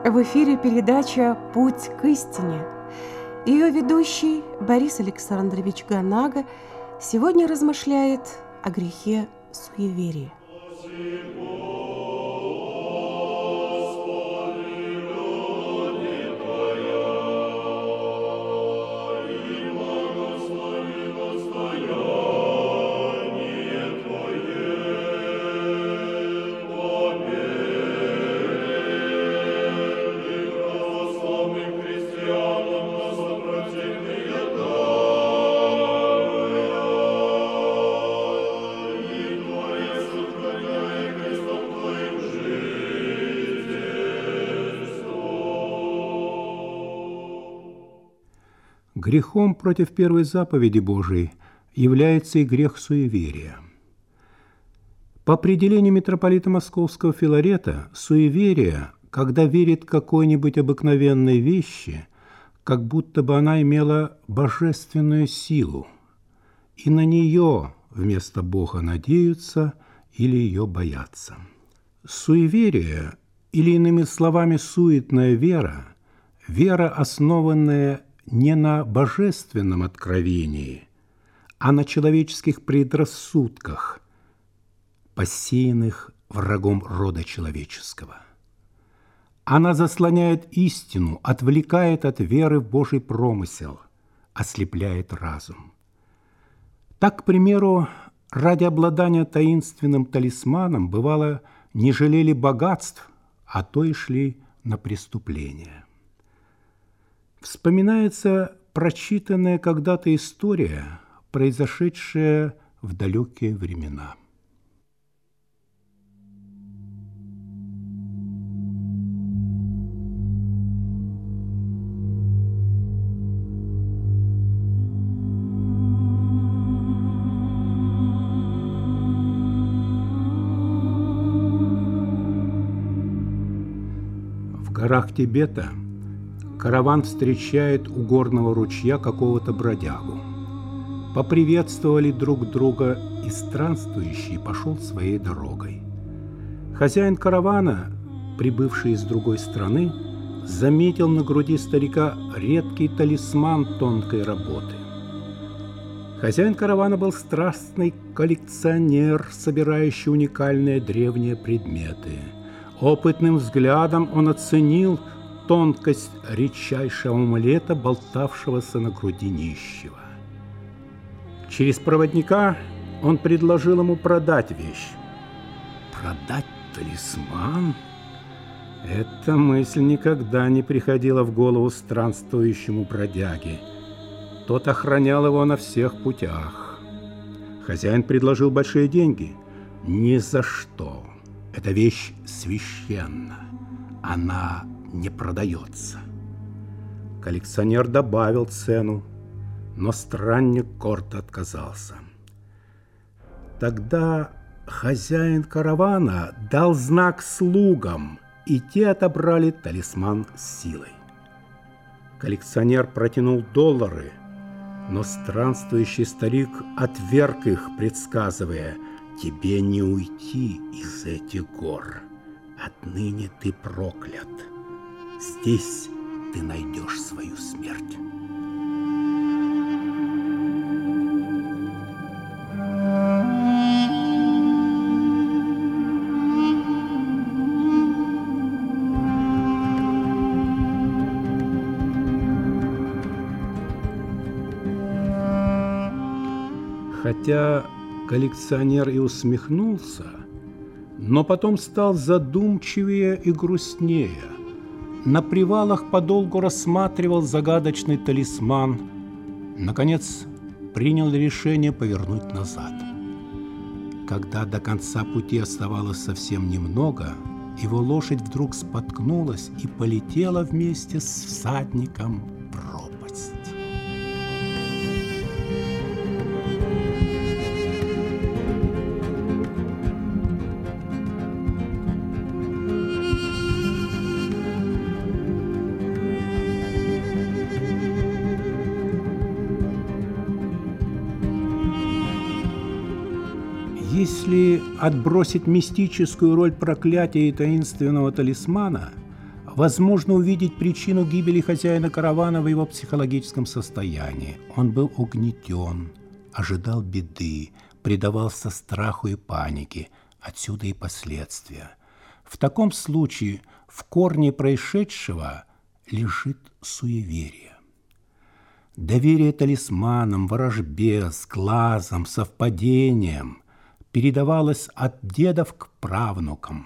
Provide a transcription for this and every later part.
В эфире передача «Путь к истине». Ее ведущий Борис Александрович Ганага сегодня размышляет о грехе суеверия. Грехом против первой заповеди Божией является и грех суеверия. По определению митрополита Московского Филарета, суеверие, когда верит какой-нибудь обыкновенной вещи, как будто бы она имела божественную силу, и на нее вместо Бога надеются или ее боятся. Суеверие, или иными словами суетная вера, вера, основанная не на божественном откровении, а на человеческих предрассудках, посеянных врагом рода человеческого. Она заслоняет истину, отвлекает от веры в Божий промысел, ослепляет разум. Так, к примеру, ради обладания таинственным талисманом, бывало, не жалели богатств, а то и шли на преступления. Вспоминается прочитанная когда-то история, произошедшая в далекие времена. В горах Тибета караван встречает у горного ручья какого-то бродягу. Поприветствовали друг друга, и странствующий пошел своей дорогой. Хозяин каравана, прибывший из другой страны, заметил на груди старика редкий талисман тонкой работы. Хозяин каравана был страстный коллекционер, собирающий уникальные древние предметы. Опытным взглядом он оценил тонкость редчайшего амулета, болтавшегося на груди нищего. Через проводника он предложил ему продать вещь. Продать талисман? Эта мысль никогда не приходила в голову странствующему бродяге. Тот охранял его на всех путях. Хозяин предложил большие деньги. Ни за что. Эта вещь священна. Она не продается. Коллекционер добавил цену, но странник гордо отказался. Тогда хозяин каравана дал знак слугам, и те отобрали талисман с силой. Коллекционер протянул доллары, но странствующий старик отверг их, предсказывая: «Тебе не уйти из этих гор. Отныне ты проклят. Здесь ты найдешь свою смерть». Хотя коллекционер и усмехнулся, но потом стал задумчивее и грустнее. На привалах подолгу рассматривал загадочный талисман. Наконец, принял решение повернуть назад. Когда до конца пути оставалось совсем немного, его лошадь вдруг споткнулась и полетела вместе с всадником в пропасть. Если отбросить мистическую роль проклятия и таинственного талисмана, возможно увидеть причину гибели хозяина каравана в его психологическом состоянии. Он был угнетен, ожидал беды, предавался страху и панике, отсюда и последствия. В таком случае в корне происшедшего лежит суеверие. Доверие талисманам, ворожбе, сглазам, совпадениям передавалось от дедов к правнукам.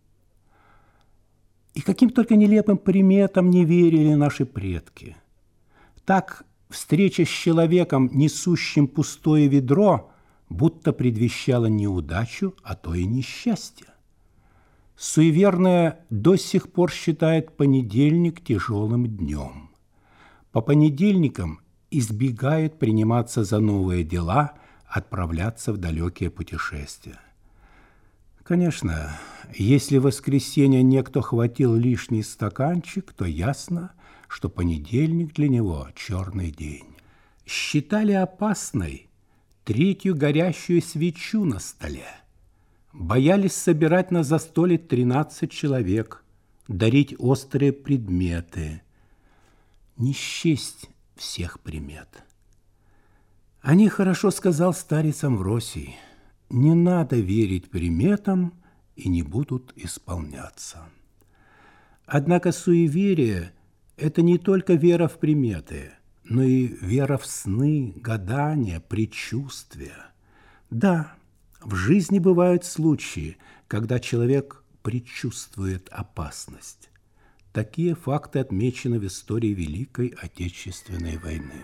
И каким только нелепым приметам не верили наши предки. Так встреча с человеком, несущим пустое ведро, будто предвещала неудачу, а то и несчастье. Суеверное до сих пор считает понедельник тяжелым днем. По понедельникам избегает приниматься за новые дела, отправляться в далекие путешествия. Конечно, если в воскресенье некто хватил лишний стаканчик, то ясно, что понедельник для него черный день. Считали опасной третью горящую свечу на столе. Боялись собирать на застолье 13 человек, дарить острые предметы. Не счесть всех примет. О них хорошо сказал старец Амвросий: не надо верить приметам, и не будут исполняться. Однако суеверие – это не только вера в приметы, но и вера в сны, гадания, предчувствия. Да, в жизни бывают случаи, когда человек предчувствует опасность. Такие факты отмечены в истории Великой Отечественной войны.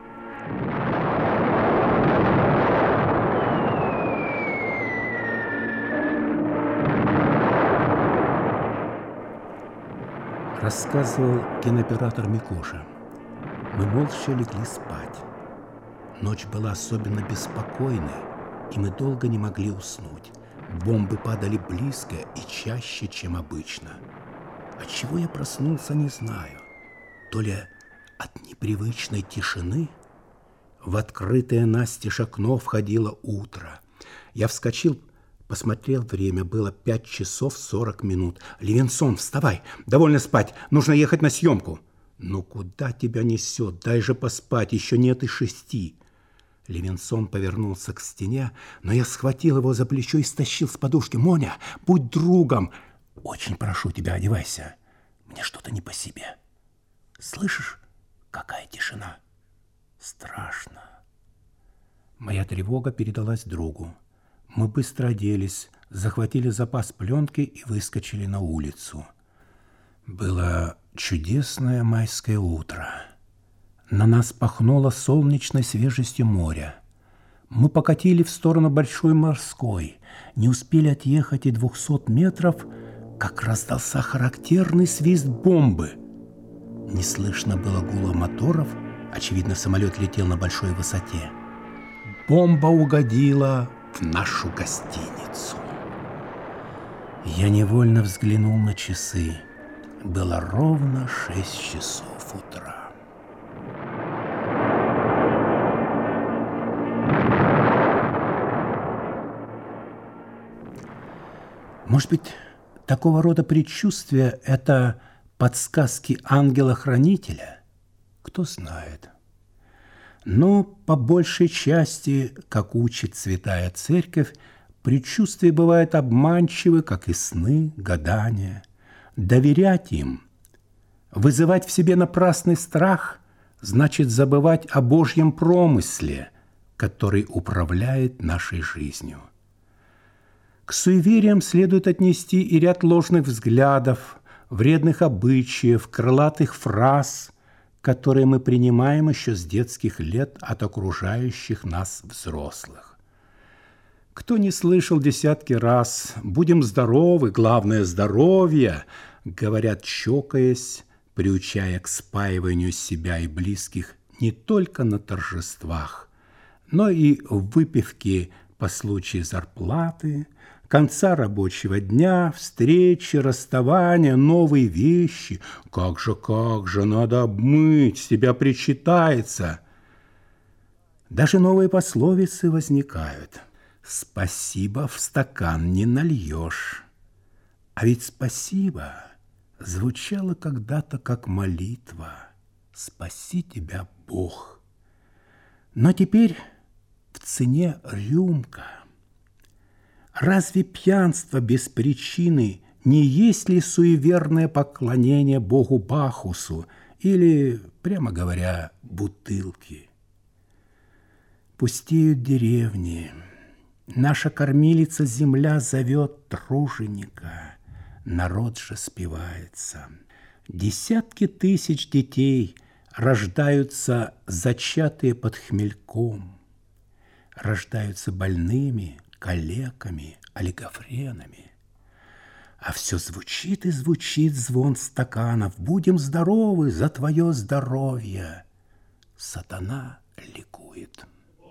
Рассказывал кинооператор Микоша. Мы молча легли спать. Ночь была особенно беспокойной, и мы долго не могли уснуть. Бомбы падали близко и чаще, чем обычно. Отчего я проснулся, не знаю. То ли от непривычной тишины. В открытое настежь окно входило утро. Я вскочил, посмотрел время, было 5 часов 40 минут. «Левинсон, вставай, довольно спать, нужно ехать на съемку». «Ну куда тебя несет? Дай же поспать, еще нет и 6». Левинсон повернулся к стене, но я схватил его за плечо и стащил с подушки. «Моня, будь другом! Очень прошу тебя, одевайся. Мне что-то не по себе. Слышишь, какая тишина? Страшно». Моя тревога передалась другу. Мы быстро оделись, захватили запас пленки и выскочили на улицу. Было чудесное майское утро. На нас пахнуло солнечной свежестью моря. Мы покатили в сторону Большой Морской. Не успели отъехать и 200 метров, как раздался характерный свист бомбы. Не слышно было гула моторов. Очевидно, самолет летел на большой высоте. Бомба угодила в нашу гостиницу. Я невольно взглянул на часы. Было ровно 6 часов утра. Может быть, такого рода предчувствия – это подсказки ангела-хранителя? Кто знает. Но по большей части, как учит Святая Церковь, предчувствия бывают обманчивы, как и сны, гадания. Доверять им, вызывать в себе напрасный страх, значит забывать о Божьем промысле, который управляет нашей жизнью. К суевериям следует отнести и ряд ложных взглядов, вредных обычаев, крылатых фраз, которые мы принимаем еще с детских лет от окружающих нас взрослых. Кто не слышал десятки раз «будем здоровы, главное здоровье», говорят, чокаясь, приучая к спаиванию себя и близких не только на торжествах, но и в выпивке по случаю зарплаты, конца рабочего дня, встречи, расставания, новые вещи. Как же, надо обмыть, с тебя причитается. Даже новые пословицы возникают. «Спасибо в стакан не нальешь». А ведь спасибо звучало когда-то как молитва «Спаси тебя, Бог». Но теперь в цене рюмка. Разве пьянство без причины не есть ли суеверное поклонение Богу Бахусу или, прямо говоря, бутылки? Пустеют деревни. Наша кормилица земля зовет труженика. Народ же спивается. Десятки тысяч детей рождаются зачатые под хмельком. Рождаются больными, калеками, олигофренами. А все звучит и звучит звон стаканов. Будем здоровы за твое здоровье. Сатана ликует.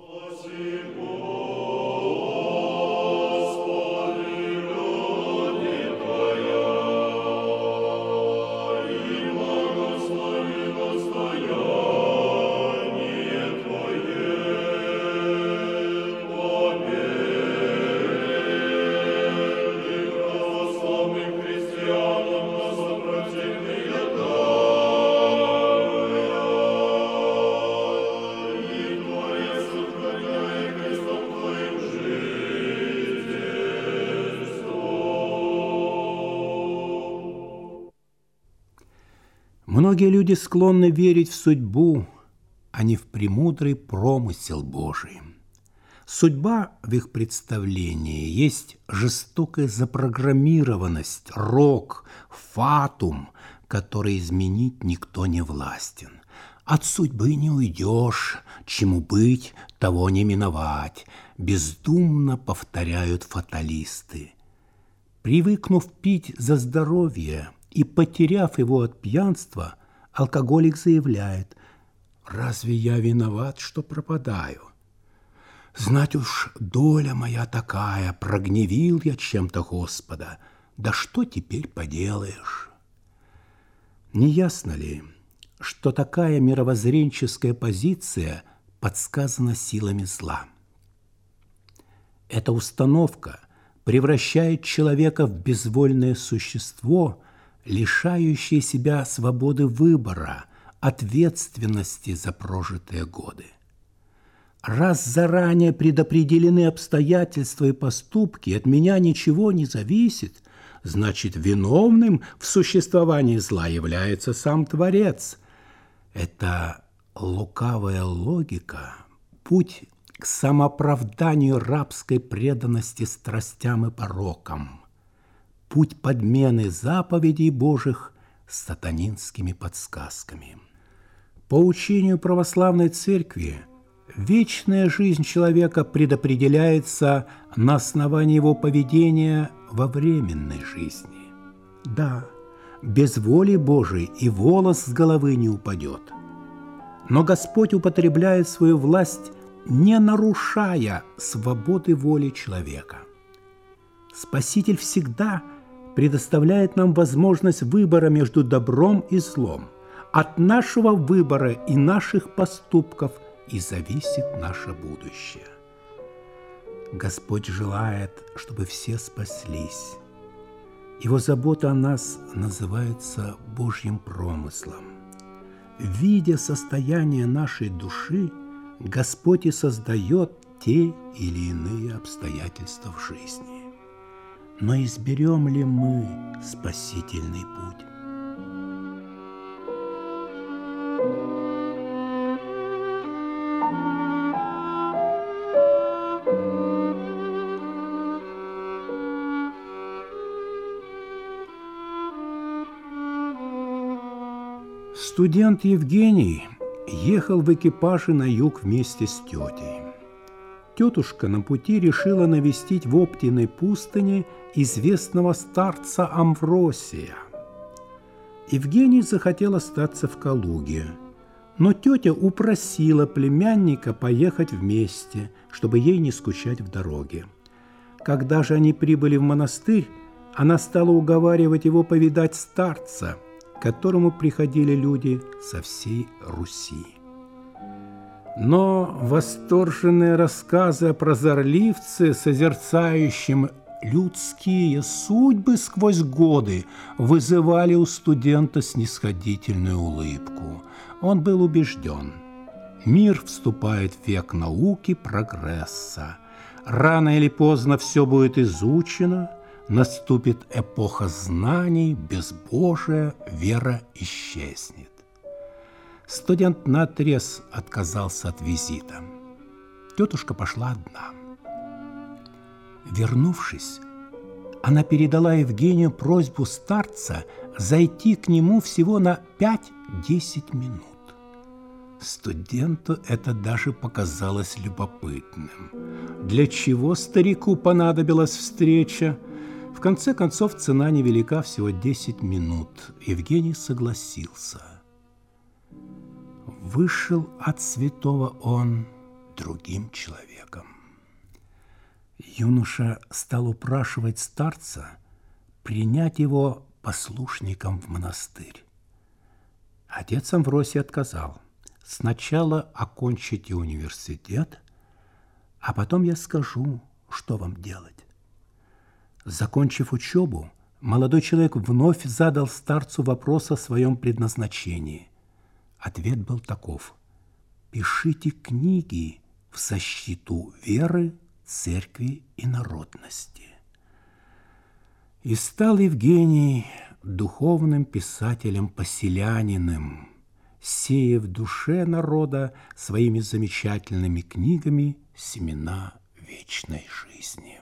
Многие люди склонны верить в судьбу, а не в премудрый промысел Божий. Судьба в их представлении есть жестокая запрограммированность, рок, фатум, который изменить никто не властен. От судьбы не уйдешь, чему быть, того не миновать, бездумно повторяют фаталисты. Привыкнув пить за здоровье и потеряв его от пьянства, алкоголик заявляет: «Разве я виноват, что пропадаю? Знать уж, доля моя такая, прогневил я чем-то Господа, да что теперь поделаешь?» Не ясно ли, что такая мировоззренческая позиция подсказана силами зла? Эта установка превращает человека в безвольное существо, лишающее себя свободы выбора, ответственности за прожитые годы. Раз заранее предопределены обстоятельства и поступки, от меня ничего не зависит, значит, виновным в существовании зла является сам Творец. Это лукавая логика, путь к самооправданию рабской преданности страстям и порокам, путь подмены заповедей Божьих сатанинскими подсказками. По учению православной церкви, вечная жизнь человека предопределяется на основании его поведения во временной жизни. Да, без воли Божией и волос с головы не упадет. Но Господь употребляет свою власть, не нарушая свободы воли человека. Спаситель всегда предоставляет нам возможность выбора между добром и злом. От нашего выбора и наших поступков и зависит наше будущее. Господь желает, чтобы все спаслись. Его забота о нас называется Божьим промыслом. Видя состояние нашей души, Господь и создает те или иные обстоятельства в жизни. Но изберем ли мы спасительный путь? Студент Евгений ехал в экипаже на юг вместе с тетей. Тетушка на пути решила навестить в Оптиной пустыне известного старца Амвросия. Евгений захотел остаться в Калуге, но тетя упросила племянника поехать вместе, чтобы ей не скучать в дороге. Когда же они прибыли в монастырь, она стала уговаривать его повидать старца, к которому приходили люди со всей Руси. Но восторженные рассказы о прозорливце, созерцающем людские судьбы сквозь годы вызывали у студента снисходительную улыбку. Он был убежден: мир вступает в век науки прогресса. Рано или поздно все будет изучено, наступит эпоха знаний, безбожия, вера исчезнет. Студент наотрез отказался от визита. Тетушка пошла одна. Вернувшись, она передала Евгению просьбу старца зайти к нему всего на 5-10 минут. Студенту это даже показалось любопытным. Для чего старику понадобилась встреча? В конце концов, цена невелика, всего 10 минут. Евгений согласился. Вышел от святого он другим человеком. Юноша стал упрашивать старца принять его послушником в монастырь. Отец Амвросий отказал. Сначала окончите университет, а потом я скажу, что вам делать. Закончив учебу, молодой человек вновь задал старцу вопрос о своем предназначении. Ответ был таков: пишите книги в защиту веры, церкви и народности. И стал Евгений духовным писателем-поселянином, сея в душе народа своими замечательными книгами семена вечной жизни.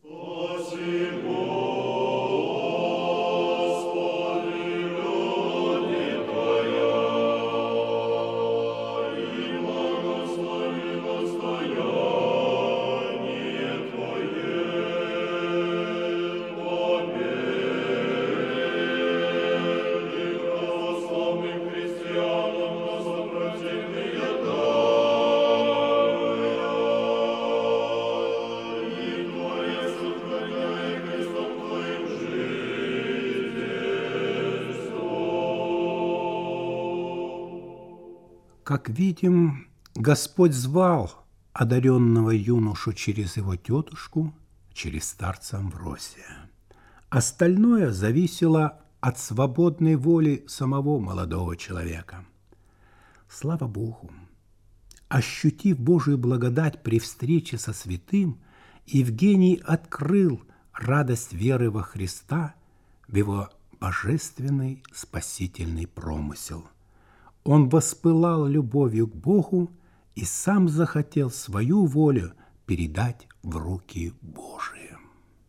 Как видим, Господь звал одаренного юношу через его тетушку, через старца Амвросия. Остальное зависело от свободной воли самого молодого человека. Слава Богу! Ощутив Божию благодать при встрече со святым, Евгений открыл радость веры во Христа в его божественный спасительный промысел. Он воспылал любовью к Богу и сам захотел свою волю передать в руки Божии.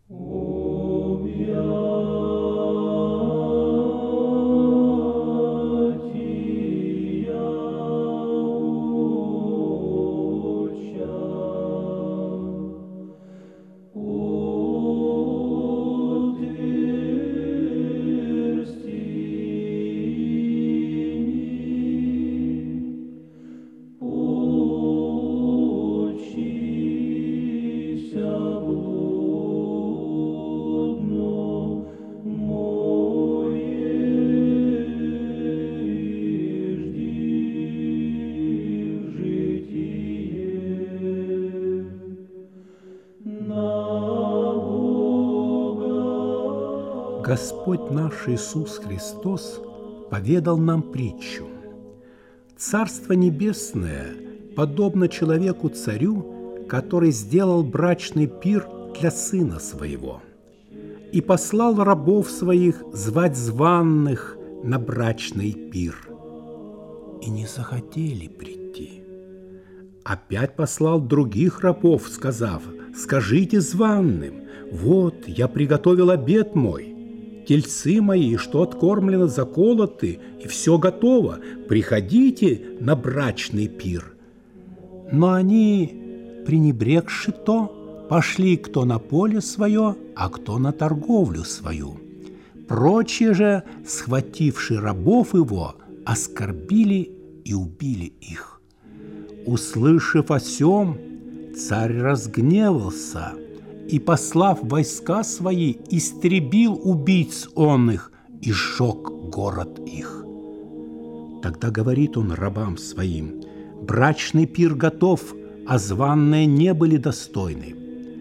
Господь наш Иисус Христос поведал нам притчу. Царство Небесное подобно человеку-царю, который сделал брачный пир для сына своего и послал рабов своих звать званных на брачный пир. И не захотели прийти. Опять послал других рабов, сказав: «Скажите званным, вот я приготовил обед мой, тельцы мои, что откормлены, заколоты, и все готово. Приходите на брачный пир». Но они, пренебрегши то, пошли кто на поле свое, а кто на торговлю свою. Прочие же, схвативши рабов его, оскорбили и убили их. Услышав о сем, царь разгневался и, послав войска свои, истребил убийц онных и сжег город их. Тогда говорит он рабам своим: брачный пир готов, а званные не были достойны.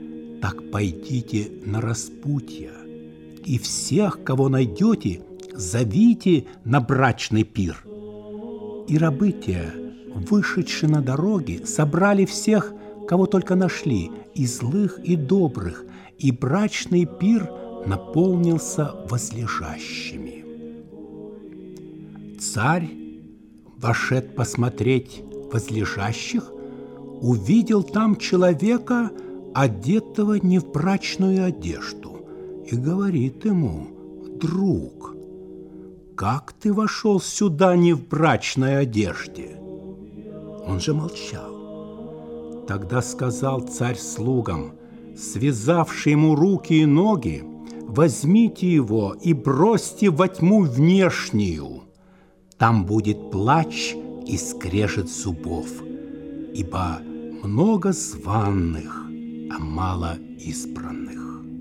Так пойдите на распутье, и всех, кого найдете, зовите на брачный пир. И рабы те, вышедшие на дороги, собрали всех, кого только нашли, и злых, и добрых, и брачный пир наполнился возлежащими. Царь, вошед посмотреть возлежащих, увидел там человека, одетого не в брачную одежду, и говорит ему: «Друг, как ты вошел сюда не в брачной одежде?» Он же молчал. Тогда сказал царь слугам, связавши ему руки и ноги: «Возьмите его и бросьте во тьму внешнюю. Там будет плач и скрежет зубов, ибо много званых, а мало избранных».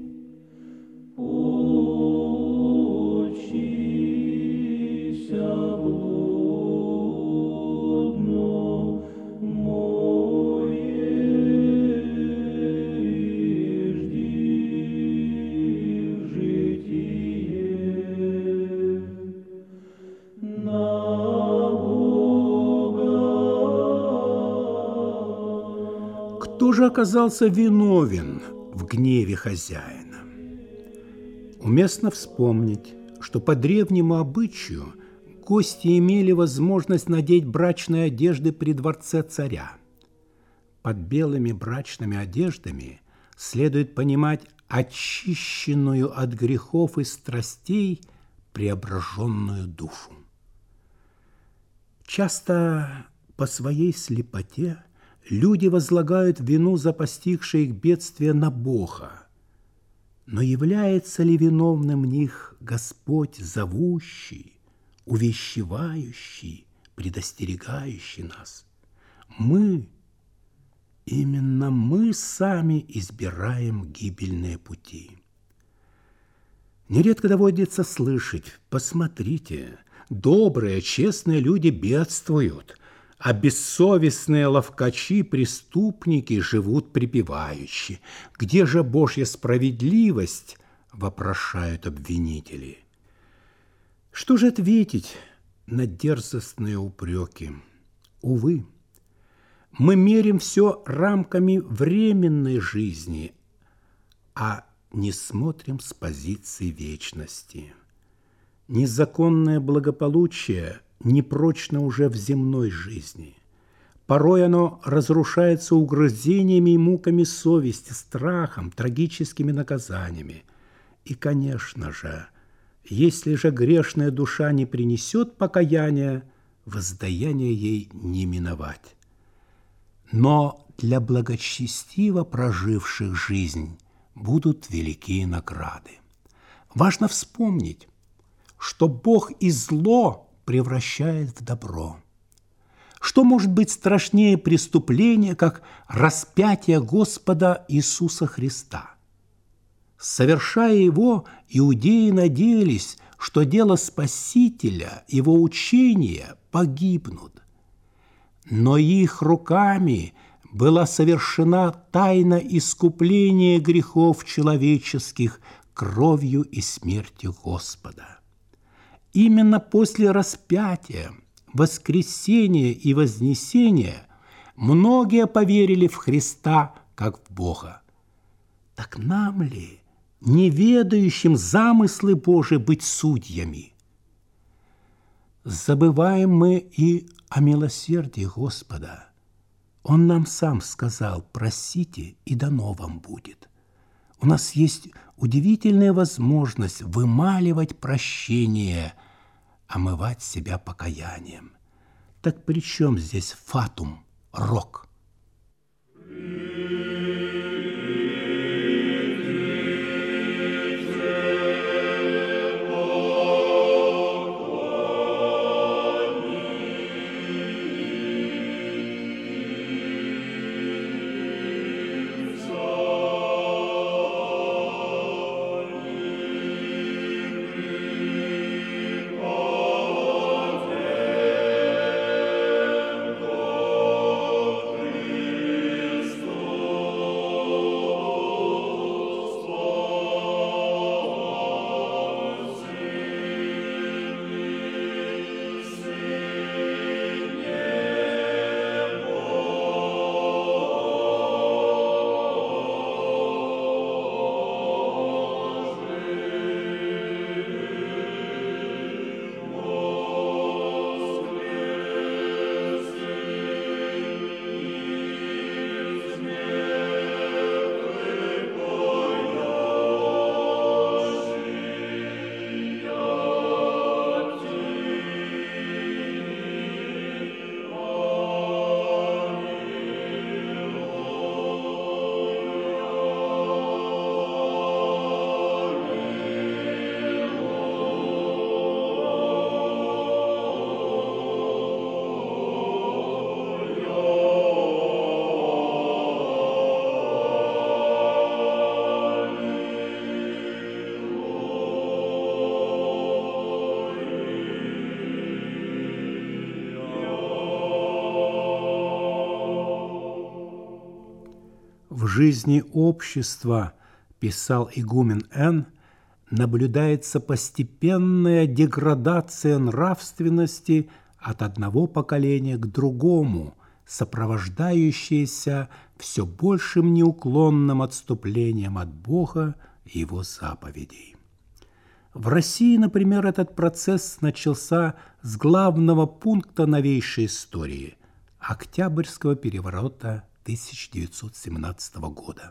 Кто же оказался виновен в гневе хозяина? Уместно вспомнить, что по древнему обычаю гости имели возможность надеть брачные одежды при дворце царя. Под белыми брачными одеждами следует понимать очищенную от грехов и страстей преображенную душу. Часто по своей слепоте люди возлагают вину за постигшее их бедствие на Бога. Но является ли виновным в них Господь, зовущий, увещевающий, предостерегающий нас? Именно мы сами избираем гибельные пути. Нередко доводится слышать: посмотрите, добрые, честные люди бедствуют, а бессовестные ловкачи, преступники живут припеваючи. Где же Божья справедливость, вопрошают обвинители. Что же ответить на дерзостные упреки? Увы, мы мерим все рамками временной жизни, а не смотрим с позиции вечности. Незаконное благополучие непрочно уже в земной жизни. Порой оно разрушается угрызениями и муками совести, страхом, трагическими наказаниями. И, конечно же, если же грешная душа не принесет покаяния, воздаяние ей не миновать. Но для благочестиво проживших жизнь будут великие награды. Важно вспомнить, что Бог и зло превращает в добро. Что может быть страшнее преступления, как распятие Господа Иисуса Христа? Совершая его, иудеи надеялись, что дело Спасителя, его учения погибнут. Но их руками была совершена тайна искупления грехов человеческих кровью и смертью Господа. Именно после распятия, воскресения и вознесения многие поверили в Христа как в Бога. Так нам ли, не ведающим замыслы Божии, быть судьями? Забываем мы и о милосердии Господа. Он нам сам сказал: просите, и дано вам будет. У нас есть удивительная возможность вымаливать прощение, омывать себя покаянием. Так при чем здесь фатум, рок? В жизни общества, писал игумен Н., наблюдается постепенная деградация нравственности от одного поколения к другому, сопровождающаяся все большим неуклонным отступлением от Бога и Его заповедей. В России, например, этот процесс начался с главного пункта новейшей истории – Октябрьского переворота 1917 года.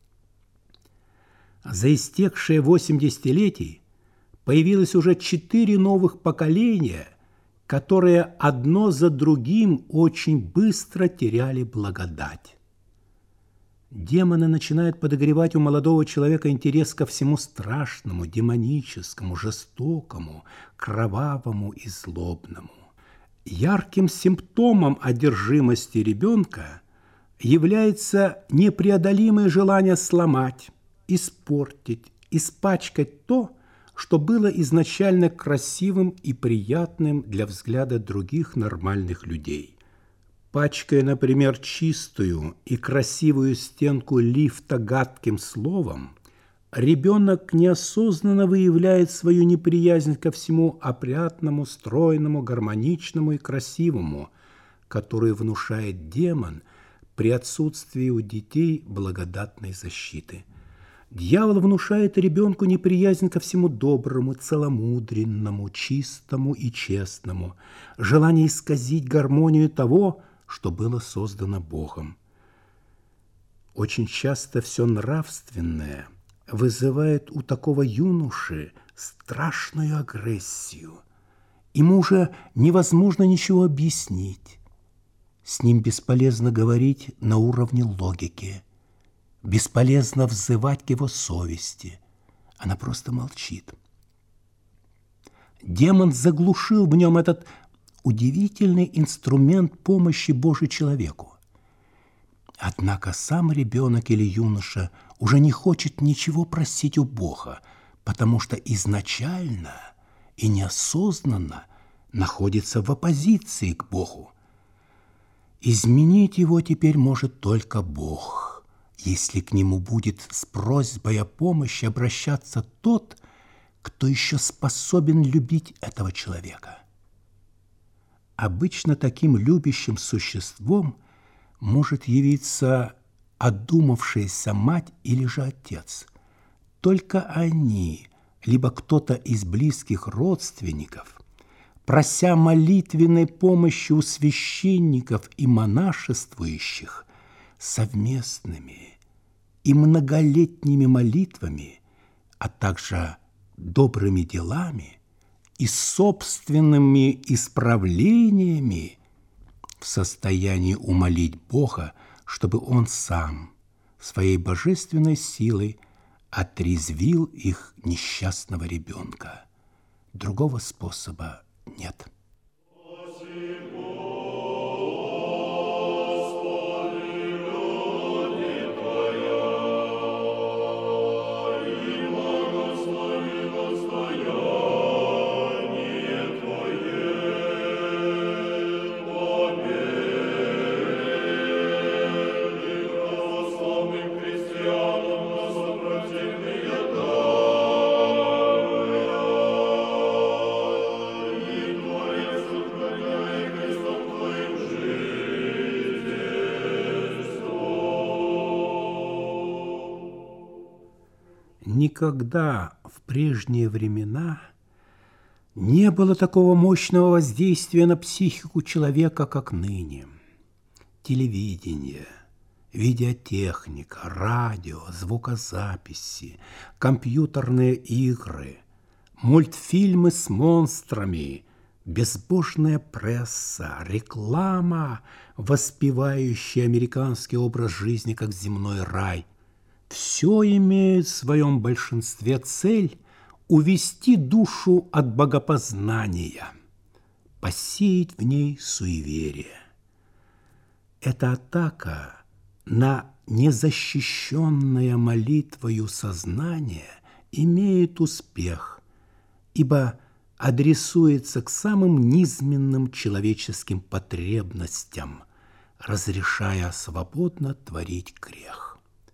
За истекшие 8 десятилетий появилось уже 4 новых поколения, которые одно за другим очень быстро теряли благодать. Демоны начинают подогревать у молодого человека интерес ко всему страшному, демоническому, жестокому, кровавому и злобному. Ярким симптомом одержимости ребенка является непреодолимое желание сломать, испортить, испачкать то, что было изначально красивым и приятным для взгляда других нормальных людей. Пачкая, например, чистую и красивую стенку лифта гадким словом, ребенок неосознанно выявляет свою неприязнь ко всему опрятному, стройному, гармоничному и красивому, которую внушает демон при отсутствии у детей благодатной защиты. Дьявол внушает ребенку неприязнь ко всему доброму, целомудренному, чистому и честному, желание исказить гармонию того, что было создано Богом. Очень часто все нравственное вызывает у такого юноши страшную агрессию. Ему уже невозможно ничего объяснить. С ним бесполезно говорить на уровне логики. Бесполезно взывать к его совести. Она просто молчит. Демон заглушил в нем этот удивительный инструмент помощи Божьей человеку. Однако сам ребенок или юноша уже не хочет ничего просить у Бога, потому что изначально и неосознанно находится в оппозиции к Богу. Изменить его теперь может только Бог, если к нему будет с просьбой о помощи обращаться тот, кто еще способен любить этого человека. Обычно таким любящим существом может явиться одумавшаяся мать или же отец. Только они, либо кто-то из близких родственников, прося молитвенной помощи у священников и монашествующих, совместными и многолетними молитвами, а также добрыми делами и собственными исправлениями в состоянии умолить Бога, чтобы Он сам своей божественной силой отрезвил их несчастного ребенка. Другого способа нет. Никогда в прежние времена не было такого мощного воздействия на психику человека, как ныне. Телевидение, видеотехника, радио, звукозаписи, компьютерные игры, мультфильмы с монстрами, безбожная пресса, реклама, воспевающая американский образ жизни как земной рай – все имеет в своем большинстве цель увести душу от богопознания, посеять в ней суеверие. Эта атака на незащищенное молитвою сознание имеет успех, ибо адресуется к самым низменным человеческим потребностям, разрешая свободно творить грех.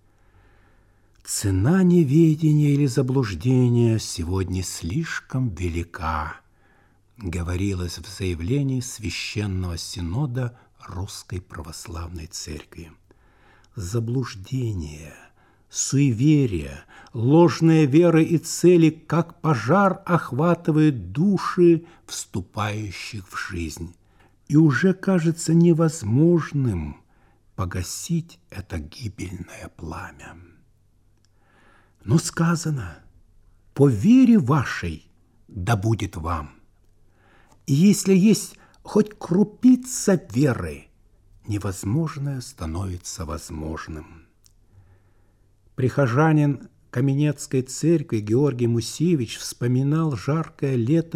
Цена неведения или заблуждения сегодня слишком велика, говорилось в заявлении Священного Синода Русской Православной Церкви. Заблуждение, суеверие, ложная вера и цели, как пожар, охватывают души вступающих в жизнь. И уже кажется невозможным погасить это гибельное пламя. Но сказано: по вере вашей да будет вам. И если есть хоть крупица веры, невозможное становится возможным. Прихожанин Каменецкой церкви Георгий Мусевич вспоминал жаркое лето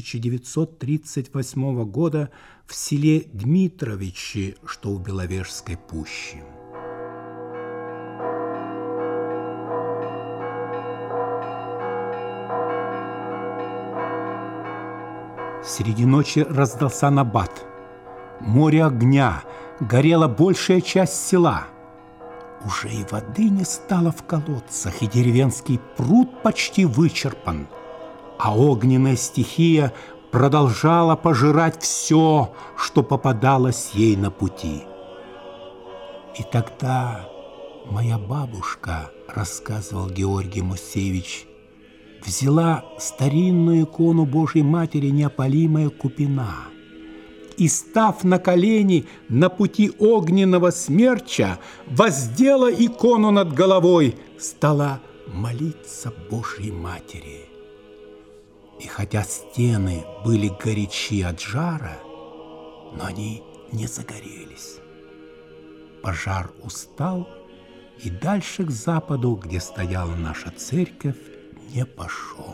1938 года в селе Дмитровичи, что в Беловежской пуще. Среди ночи раздался набат. Море огня, горела большая часть села. Уже и воды не стало в колодцах, и деревенский пруд почти вычерпан, а огненная стихия продолжала пожирать все, что попадалось ей на пути. И тогда моя бабушка, рассказывал Георгий Мусевич, взяла старинную икону Божьей Матери Неопалимая Купина и, став на колени на пути огненного смерча, воздела икону над головой, стала молиться Божьей Матери. И хотя стены были горячи от жара, но они не загорелись. Пожар устал, и дальше к западу, где стояла наша церковь, не пошел.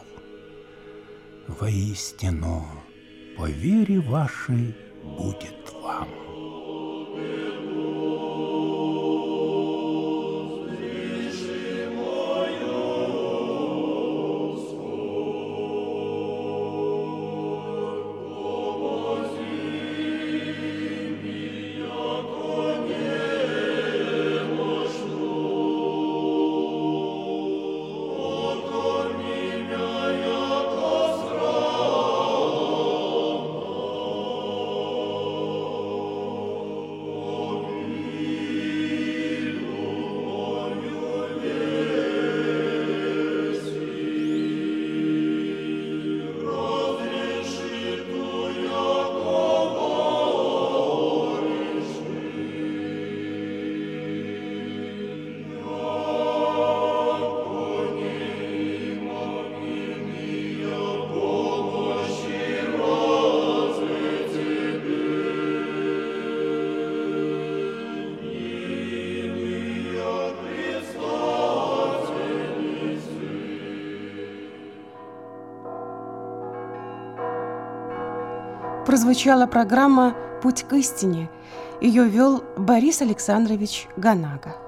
Воистину, по вере вашей будет вам. Прозвучала программа «Путь к истине». Ее вел Борис Александрович Ганага.